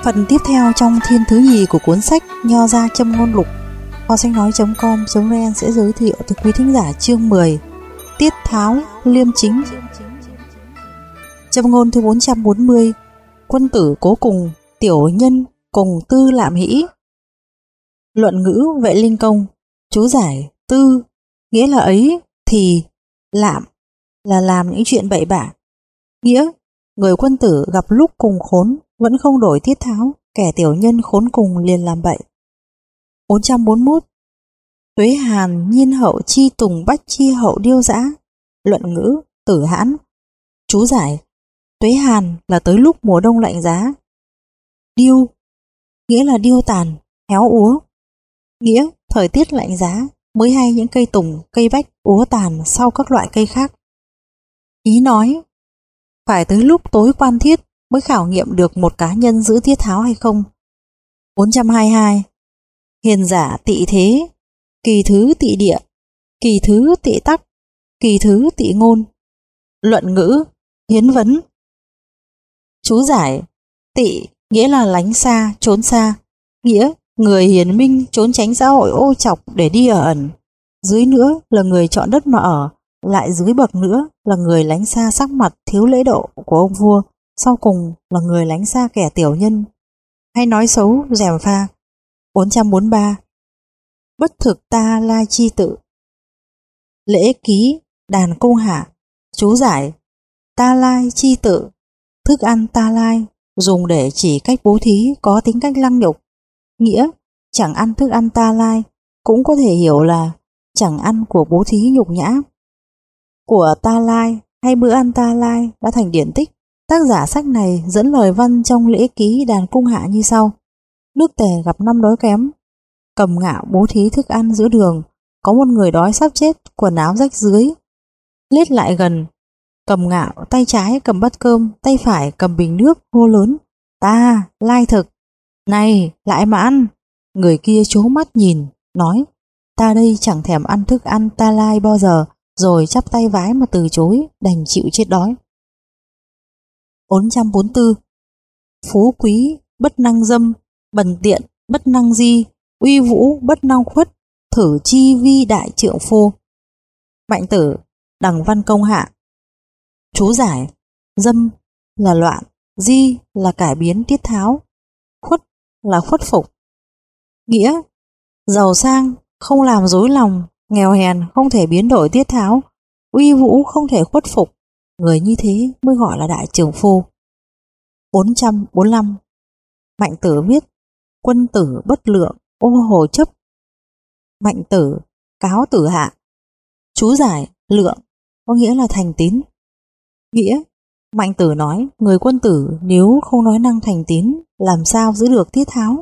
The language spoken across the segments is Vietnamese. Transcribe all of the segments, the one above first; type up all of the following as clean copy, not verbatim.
Phần tiếp theo trong thiên thứ nhì của cuốn sách Nho gia châm ngôn lục, kho sách nói.com.vn sẽ giới thiệu tới quý thính giả chương 10 Tiết tháo liêm chính. Châm ngôn thứ 440 Quân tử cố cùng, tiểu nhân cùng tư lạm hĩ. Luận ngữ Vệ Linh Công. Chú giải: tư nghĩa là ấy, thì lạm là làm những chuyện bậy bạ. Nghĩa: người quân tử gặp lúc cùng khốn vẫn không đổi tiết tháo, kẻ tiểu nhân khốn cùng liền làm bậy. 441 Tuế hàn nhiên hậu chi tùng bách chi hậu điêu dã. Luận ngữ Tử Hãn. Chú giải: tuế hàn là tới lúc mùa đông lạnh giá. Điêu nghĩa là điêu tàn, héo úa. Nghĩa: thời tiết lạnh giá mới hay những cây tùng, cây bách úa tàn sau các loại cây khác. Ý nói: phải tới lúc tối quan thiết mới khảo nghiệm được một cá nhân giữ tiết tháo hay không. 422 Hiền giả tị thế, kỳ thứ tị địa, kỳ thứ tị tắc, kỳ thứ tị ngôn. Luận ngữ Hiến vấn. Chú giải: tị nghĩa là lánh xa, trốn xa. Nghĩa: người hiền minh trốn tránh xã hội ô trọc để đi ở ẩn. Dưới nữa là người chọn đất mà ở. Lại dưới bậc nữa là người lánh xa sắc mặt thiếu lễ độ của ông vua. Sau cùng là người lánh xa kẻ tiểu nhân hay nói xấu gièm pha. 443 Bất thực ta lai chi tự. Lễ ký đàn cung hạ. Chú giải: ta lai chi tự, thức ăn ta lai, dùng để chỉ cách bố thí có tính cách lăng nhục. Nghĩa: chẳng ăn thức ăn ta lai, cũng có thể hiểu là chẳng ăn của bố thí nhục nhã. Của ta lai hay bữa ăn ta lai đã thành điển tích. Tác giả sách này dẫn lời văn trong lễ ký đàn cung hạ như sau: nước Tề gặp năm đói kém, cầm ngạo bố thí thức ăn giữa đường. Có một người đói sắp chết, quần áo rách rưới, lết lại gần, cầm ngạo tay trái cầm bát cơm, tay phải cầm bình nước, hô lớn: ta lai thực, này lại mà ăn. Người kia trố mắt nhìn, nói: ta đây chẳng thèm ăn thức ăn ta lai bao giờ. Rồi chắp tay vái mà từ chối, đành chịu chết đói. 444 Phú quý bất năng dâm, bần tiện bất năng di, uy vũ bất năng khuất, thử chi vi đại trượng phu. Mạnh tử Đằng Văn Công hạ. Chú giải: dâm là loạn, di là cải biến tiết tháo, khuất là khuất phục. Nghĩa: giàu sang không làm dối lòng, nghèo hèn không thể biến đổi tiết tháo, uy vũ không thể khuất phục. Người như thế mới gọi là đại trượng phu. 445 Mạnh tử viết: quân tử bất lượng, ô hồ chấp. Mạnh tử cáo tử hạ. Chú giải: lượng có nghĩa là thành tín. Nghĩa: Mạnh tử nói người quân tử nếu không nói năng thành tín, làm sao giữ được tiết tháo.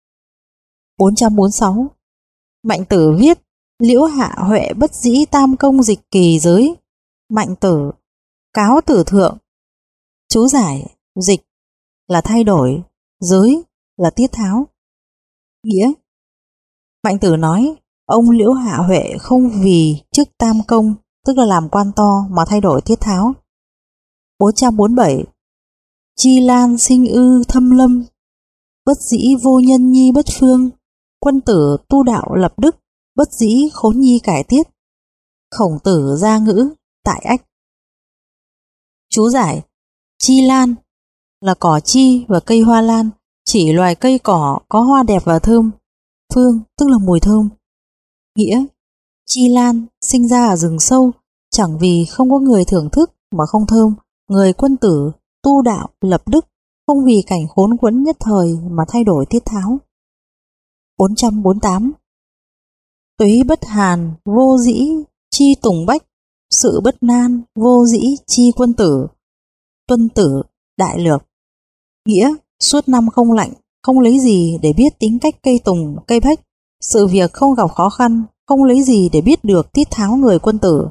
446 Mạnh tử viết: liễu hạ huệ bất dĩ tam công dịch kỳ giới. Mạnh tử cáo tử thượng. Chú giải: dịch là thay đổi, giới là tiết tháo. Nghĩa: Mạnh tử nói ông Liễu Hạ Huệ không vì chức tam công, tức là làm quan to, mà thay đổi tiết tháo. 447 Chi lan sinh ư thâm lâm, bất dĩ vô nhân nhi bất phương. Quân tử tu đạo lập đức, bất dĩ khốn nhi cải tiết. Khổng tử gia ngữ tại ách. Chú giải: chi lan là cỏ chi và cây hoa lan, chỉ loài cây cỏ có hoa đẹp và thơm. Phương tức là mùi thơm. Nghĩa: chi lan sinh ra ở rừng sâu, chẳng vì không có người thưởng thức mà không thơm. Người quân tử tu đạo lập đức, không vì cảnh khốn quẫn nhất thời mà thay đổi tiết tháo. 448 Tuế bất hàn vô dĩ chi tùng bách, sự bất nan vô dĩ chi quân tử. Tuân tử đại lược. Nghĩa: suốt năm không lạnh, không lấy gì để biết tính cách cây tùng, cây bách. Sự việc không gặp khó khăn, không lấy gì để biết được tiết tháo người quân tử.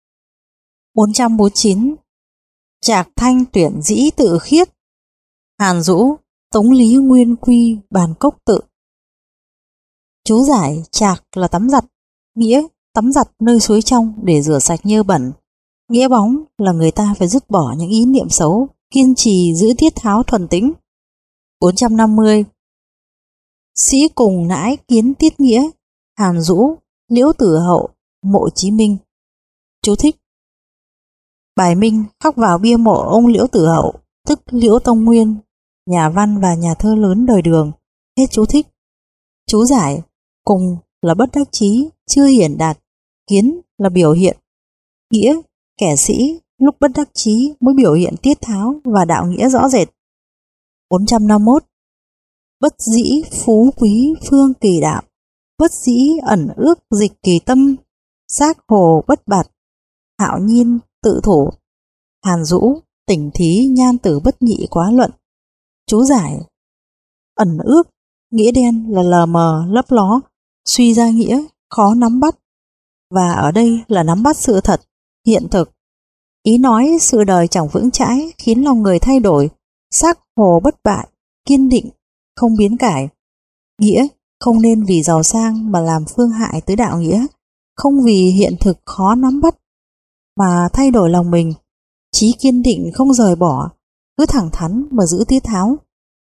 449 Trạc thanh tuyển dĩ tự khiết, Hàn Dũ tống lý nguyên quy bàn cốc tự. Chú giải: trạc là tắm giặt. Nghĩa: tắm giặt nơi suối trong để rửa sạch nhơ bẩn. Nghĩa bóng là người ta phải dứt bỏ những ý niệm xấu, kiên trì giữ tiết tháo thuần tĩnh. 450. Sĩ cùng nãi kiến tiết nghĩa, Hàn Dũ, Liễu Tử Hậu, mộ Chí Minh. Chú thích: bài minh khắc vào bia mộ ông Liễu Tử Hậu, tức Liễu Tông Nguyên, nhà văn và nhà thơ lớn đời Đường. Hết chú thích. Chú giải: cùng là bất đắc chí, chưa hiển đạt, kiến là biểu hiện, nghĩa kẻ sĩ lúc bất đắc chí mới biểu hiện tiết tháo và đạo nghĩa rõ rệt. 451. Bất dĩ phú quý phương kỳ đạo, bất dĩ ẩn ước dịch kỳ tâm, xác hồ bất bạt, hạo nhiên tự thủ. Hàn Dũ, tỉnh thí nhan tử bất nhị quá luận. Chú giải: ẩn ước, nghĩa đen là lờ mờ lấp ló, suy ra nghĩa khó nắm bắt, và ở đây là nắm bắt sự thật, hiện thực. Ý nói sự đời chẳng vững chãi khiến lòng người thay đổi, xác hồ bất bại, kiên định, không biến cải. Nghĩa không nên vì giàu sang mà làm phương hại tới đạo nghĩa, không vì hiện thực khó nắm bắt mà thay đổi lòng mình, chí kiên định không rời bỏ, cứ thẳng thắn mà giữ tiết tháo.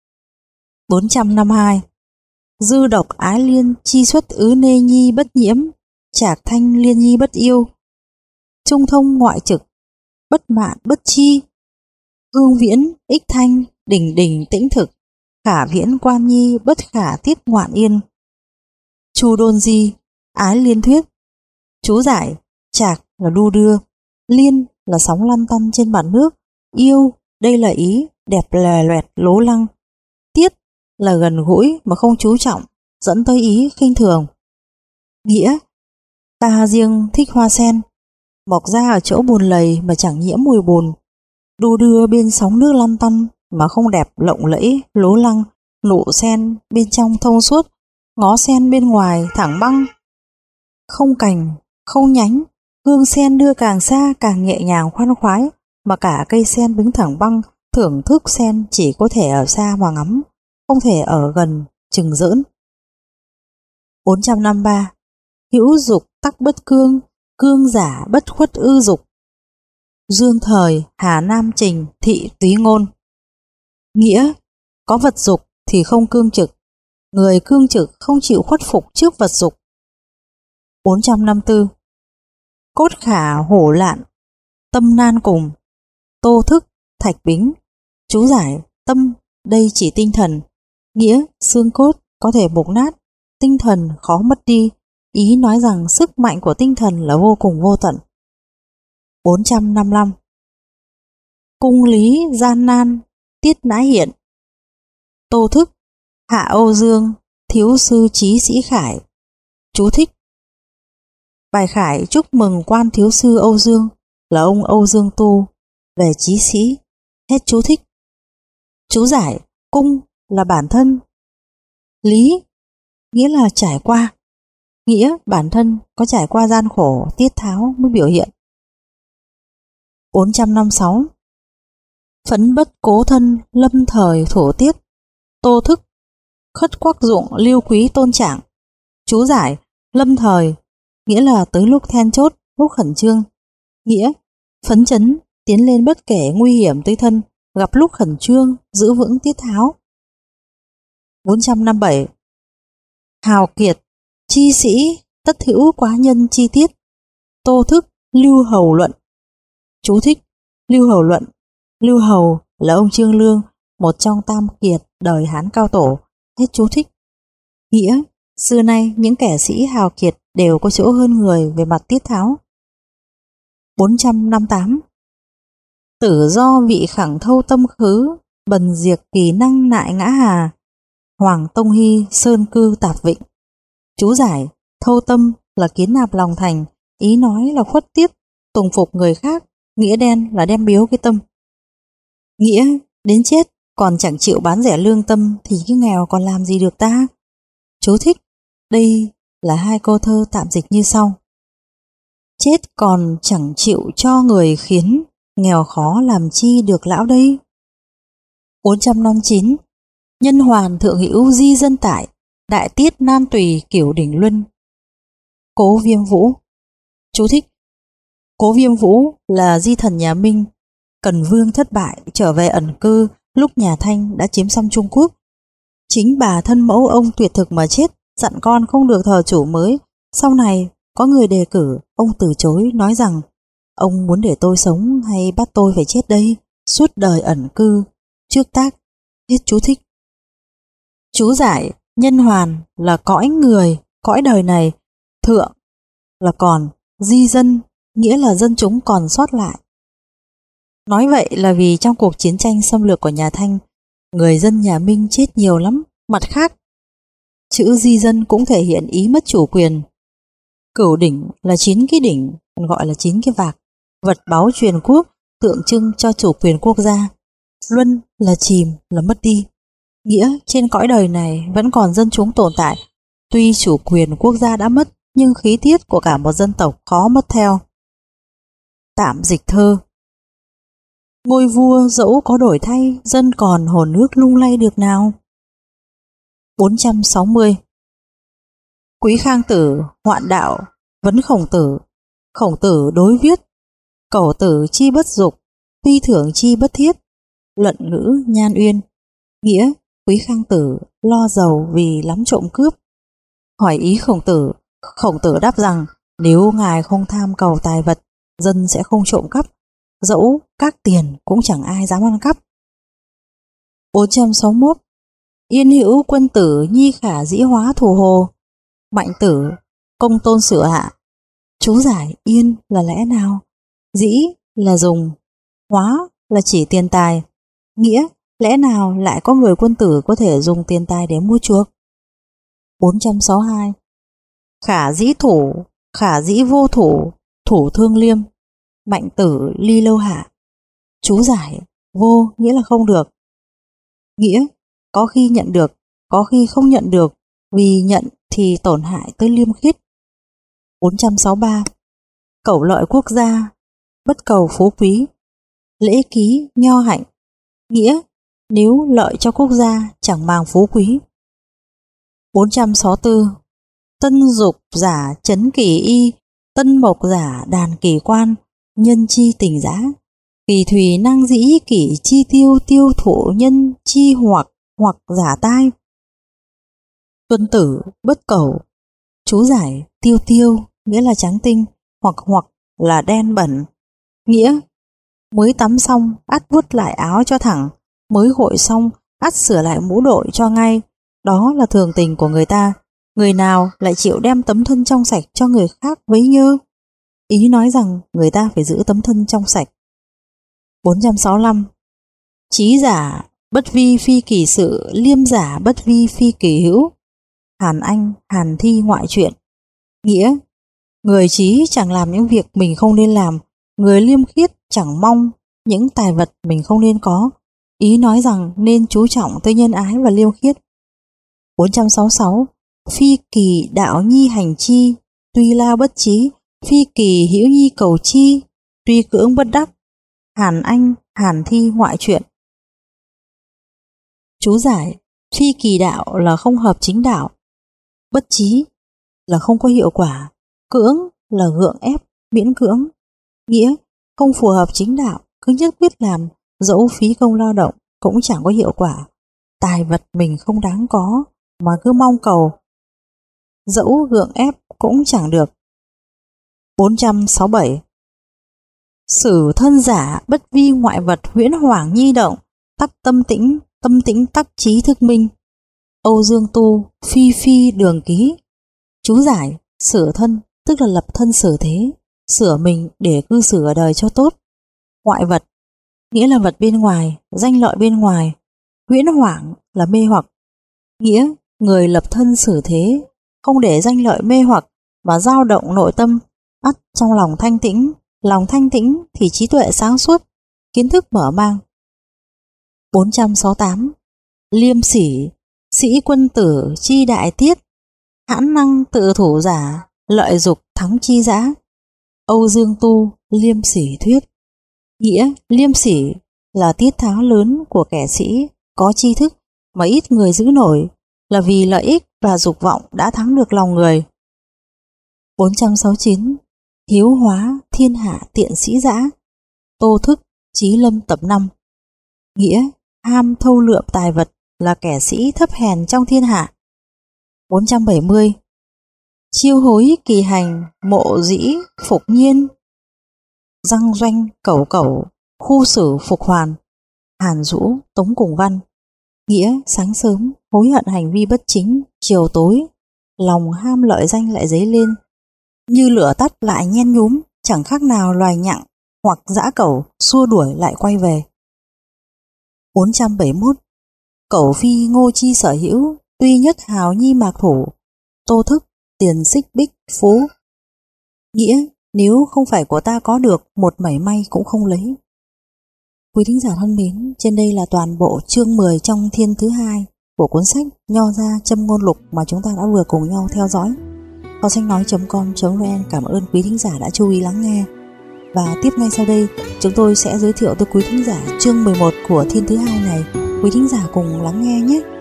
452. Dư độc ái liên chi xuất ứ nê nhi bất nhiễm, trạc thanh liên nhi bất yêu, trung thông ngoại trực, bất mạn bất chi, hương viễn ích thanh, đỉnh đỉnh tĩnh thực, khả viễn quan nhi bất khả tiết ngoạn yên. Chu Đôn Di, ái liên thuyết. Chú giải: trạc là đu đưa, liên là sóng lăn tăn trên mặt nước, yêu đây là ý đẹp lòe loẹt lố lăng, tiết là gần gũi mà không chú trọng, dẫn tới ý khinh thường. Nghĩa: ta riêng thích hoa sen, mọc ra ở chỗ bùn lầy mà chẳng nhiễm mùi bùn, đu đưa bên sóng nước lăn tăn mà không đẹp lộng lẫy lố lăng, nụ sen bên trong thông suốt, ngó sen bên ngoài thẳng băng, không cành không nhánh, hương sen đưa càng xa càng nhẹ nhàng khoan khoái, mà cả cây sen đứng thẳng băng, thưởng thức sen chỉ có thể ở xa mà ngắm, không thể ở gần chừng giỡn. 453. Hữu dục tắc bất cương, cương giả bất khuất ư dục. Dương Thời, Hà Nam Trình, Thị Túy Ngôn. Nghĩa: có vật dục thì không cương trực, người cương trực không chịu khuất phục trước vật dục. 454. Cốt khả hổ lạn, tâm nan cùng. Tô Thức, Thạch Bính. Chú giải: tâm đây chỉ tinh thần, nghĩa xương cốt có thể mục nát, tinh thần khó mất đi, ý nói rằng sức mạnh của tinh thần là vô cùng vô tận. 455. Cung lý gian nan, tiết nãi hiện. Tô Thức, Hạ Âu Dương, thiếu sư chí sĩ Khải. Chú thích: bài khải chúc mừng quan thiếu sư Âu Dương là ông Âu Dương Tu về chí sĩ. Hết chú thích. Chú giải: cung là bản thân, lý nghĩa là trải qua, nghĩa bản thân có trải qua gian khổ tiết tháo mới biểu hiện. 456. Phấn bất cố thân lâm thời thổ tiết. Tô Thức, khất quắc dụng lưu quý tôn trạng. Chú giải: lâm thời nghĩa là tới lúc then chốt, lúc khẩn trương, nghĩa phấn chấn tiến lên bất kể nguy hiểm tới thân, gặp lúc khẩn trương giữ vững tiết tháo. 457. Hào kiệt chi sĩ tất hữu quá nhân chi tiết. Tô Thức, Lưu Hầu luận. Chú thích: Lưu Hầu luận. Lưu Hầu là ông Trương Lương, một trong tam kiệt đời Hán cao tổ. Hết chú thích. Nghĩa: xưa nay những kẻ sĩ hào kiệt đều có chỗ hơn người về mặt tiết tháo. 458. Tử do vị khẳng thâu tâm khứ, bần diệt kỳ năng nại ngã hà. Hoàng Tông Hy, Sơn Cư Tạp Vịnh. Chú giải: thâu tâm là kiến nạp lòng thành, ý nói là khuất tiết, tùng phục người khác, nghĩa đen là đem biếu cái tâm. Nghĩa: đến chết còn chẳng chịu bán rẻ lương tâm thì cái nghèo còn làm gì được ta. Chú thích: đây là hai câu thơ tạm dịch như sau: chết còn chẳng chịu cho người khiến, nghèo khó làm chi được lão đây. 459. Nhân hoàn thượng hữu di dân tại, đại tiết nan tùy kiểu đỉnh luân. Cố Viêm Vũ. Chú thích: Cố Viêm Vũ là di thần nhà Minh, Cần Vương thất bại trở về ẩn cư lúc nhà Thanh đã chiếm xong Trung Quốc, Chính bà thân mẫu ông tuyệt thực mà chết, dặn con không được thờ chủ mới. Sau này có người đề cử, ông từ chối, nói rằng ông muốn để tôi sống hay bắt tôi phải chết đây, suốt đời ẩn cư. Trước tác. Hết chú thích. Chú giải: nhân hoàn là cõi người, cõi đời này. Thượng là còn, di dân nghĩa là dân chúng còn sót lại. Nói vậy là vì trong cuộc chiến tranh xâm lược của nhà Thanh, người dân nhà Minh chết nhiều lắm. Mặt khác, chữ di dân cũng thể hiện ý mất chủ quyền. Cửu đỉnh là 9 cái đỉnh, còn gọi là 9 cái vạc, vật báu truyền quốc, tượng trưng cho chủ quyền quốc gia. Luân là chìm, là mất đi. Nghĩa trên cõi đời này vẫn còn dân chúng tồn tại. Tuy chủ quyền quốc gia đã mất, nhưng khí tiết của cả một dân tộc khó mất theo. Tạm dịch thơ. Ngôi vua dẫu có đổi thay, dân còn hồn nước lung lay được nào. 460. Quý Khang Tử hoạn đạo vấn Khổng Tử. Khổng Tử đối viết: Cẩu tử chi bất dục, tuy thưởng chi bất thiết. Luận ngữ Nhan Uyên. Nghĩa: Quý Khang Tử lo giàu vì lắm trộm cướp. Hỏi ý Khổng Tử. Khổng Tử đáp rằng nếu ngài không tham cầu tài vật, dân sẽ không trộm cắp, dẫu các tiền cũng chẳng ai dám ăn cắp. 461. Yên hữu quân tử nhi khả dĩ hóa thù hồ. Mạnh Tử công tôn sửa hạ. Chú giải: yên là lẽ nào, dĩ là dùng, hóa là chỉ tiền tài. Nghĩa: lẽ nào lại có người quân tử có thể dùng tiền tài để mua chuộc. 462. Khả dĩ thủ, khả dĩ vô thủ, thủ thương liêm. Mạnh Tử ly lâu hạ. Chú giải: vô nghĩa là không được. Nghĩa: có khi nhận được, có khi không nhận được, vì nhận thì tổn hại tới liêm khiết. 463. Cẩu lợi quốc gia, bất cầu phú quý. Lễ ký nho hạnh. Nghĩa: nếu lợi cho quốc gia chẳng màng phú quý. 464. Tân dục giả chấn kỳ y, tân mộc giả đàn kỳ quan, nhân chi tình giá. Kỳ thủy năng dĩ kỷ chi tiêu, tiêu thụ nhân chi hoặc giả tai. Tuân Tử bất cẩu. Chú giải: tiêu tiêu nghĩa là trắng tinh, hoặc là đen bẩn. Nghĩa: mới tắm xong ắt vuốt lại áo cho thẳng, mới hội xong ắt sửa lại mũ đội cho ngay. Đó là thường tình của người ta. Người nào lại chịu đem tấm thân trong sạch cho người khác vấy nhơ? Ý nói rằng người ta phải giữ tấm thân trong sạch. 465. Trí giả bất vi phi kỳ sự, liêm giả bất vi phi kỳ hữu. Hàn Anh, Hàn Thi ngoại truyện. Nghĩa: người trí chẳng làm những việc mình không nên làm, người liêm khiết chẳng mong những tài vật mình không nên có. Ý nói rằng nên chú trọng tới nhân ái và liêm khiết. 466. Phi kỳ đạo nhi hành chi, tuy lao bất trí, phi kỳ hữu nhi cầu chi, tuy cưỡng bất đắc. Hàn Anh, Hàn Thi ngoại truyện. Chú giải: phi kỳ đạo là không hợp chính đạo, bất trí là không có hiệu quả, cưỡng là gượng ép, miễn cưỡng. Nghĩa: không phù hợp chính đạo, cứ nhất quyết làm, dẫu phí công lao động cũng chẳng có hiệu quả. Tài vật mình không đáng có mà cứ mong cầu, dẫu gượng ép cũng chẳng được. 467. Sử thân giả bất vi ngoại vật, huyễn hoảng nhi động, tắc tâm tĩnh tắc trí thức minh. Âu Dương Tu phi phi đường ký. Chú giải: sửa thân tức là lập thân xử thế, sửa mình để cư xử ở đời cho tốt. Ngoại vật nghĩa là vật bên ngoài, danh lợi bên ngoài. Huyễn hoảng là mê hoặc. Nghĩa: người lập thân xử thế, không để danh lợi mê hoặc mà dao động nội tâm, ắt trong lòng thanh tĩnh. Lòng thanh tĩnh thì trí tuệ sáng suốt, kiến thức mở mang. 468. Liêm sỉ, sĩ quân tử chi đại tiết, hãn năng tự thủ giả, lợi dục thắng chi dã. Âu Dương Tu liêm sỉ thuyết. Nghĩa: liêm sỉ là tiết tháo lớn của kẻ sĩ có tri thức mà ít người giữ nổi, là vì lợi ích và dục vọng đã thắng được lòng người. 469. Hiếu hóa thiên hạ tiện sĩ dã. Tô Thức Chí Lâm tập 5. Nghĩa: ham thâu lượm tài vật, là kẻ sĩ thấp hèn trong thiên hạ. 470. Chiêu hối kỳ hành, mộ dĩ phục nhiên, răng doanh cẩu cẩu, khu xử phục hoàn. Hàn Dũ, Tống Cùng Văn. Nghĩa sáng sớm hối hận hành vi bất chính, chiều tối lòng ham lợi danh lại dấy lên, như lửa tắt lại nhen nhúm, chẳng khác nào loài nhặng hoặc dã cẩu xua đuổi lại quay về. 471. Cẩu phi Ngô Chi sở hữu, tuy nhất hào nhi mạc thủ, tô thức tiền xích bích phú. Nghĩa nếu không phải của ta có được, một mảy may cũng không lấy. Quý thính giả thân mến, trên đây là toàn bộ chương 10 trong thiên thứ 2 của cuốn sách Nho Gia Châm Ngôn Lục mà chúng ta đã vừa cùng nhau theo dõi. Kho sách nói.com.vn cảm ơn quý thính giả đã chú ý lắng nghe. Và tiếp ngay sau đây, chúng tôi sẽ giới thiệu tới quý thính giả chương 11 của thiên thứ 2 này. Quý thính giả cùng lắng nghe nhé.